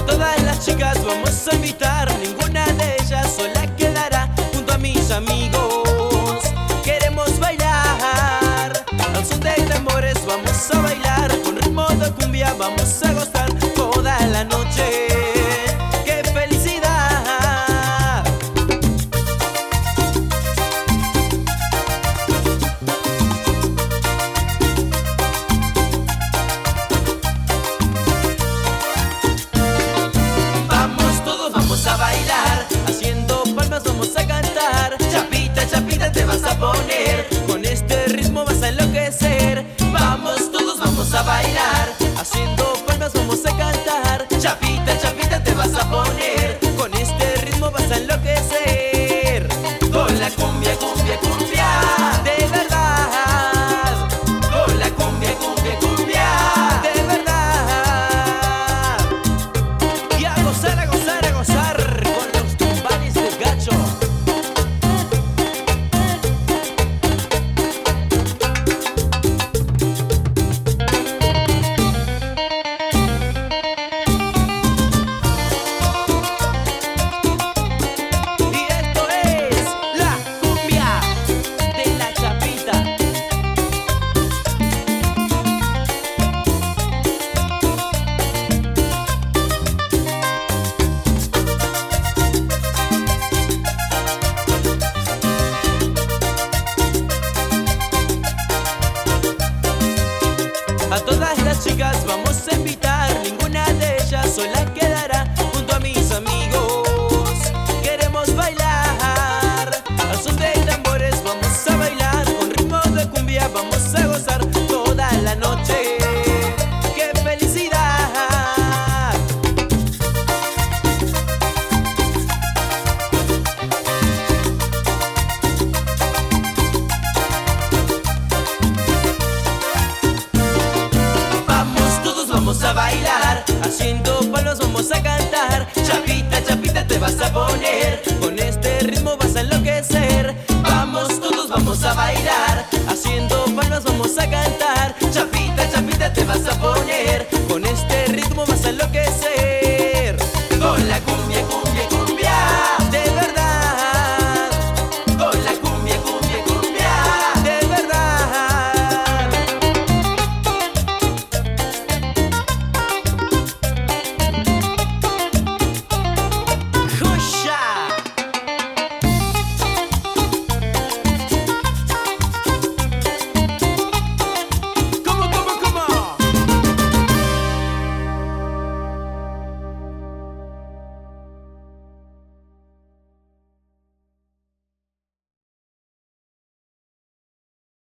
todas las chicas vamos a invitar, ninguna de ellas sola quedará junto a mis amigos. Queremos bailar, al son de tambores vamos a bailar, con ritmo de cumbia vamos a gozar toda la noche. ¡Qué felicidad! Vamos todos, vamos a bailar, haciendo palmas vamos a cantar. Chapita, chapita te vas a poner, con este ritmo vas a enloquecer. Vamos todos, vamos a bailar, haciendo palmas vamos a cantar. Chapita, chapita te vas a poner, con este ritmo vas a enloquecer. Con la cumbia, cumbia, cumbia, de verdad. Con la cumbia, cumbia, cumbia, de verdad. Y a gozar, a gozar, a gozar con los tumbales de gacho. Y esto es la cumbia de la chapita. A todas las chicas vamos a invitar, ninguna de ellas sola quedará junto a mis amigos. Queremos bailar, al son de tambores vamos a bailar, con ritmo de cumbia vamos a gozar toda la noche. ¡Qué felicidad! Vamos todos, vamos a bailar, haciendo palmas vamos a cantar. Chapita, chapita te vas a poner.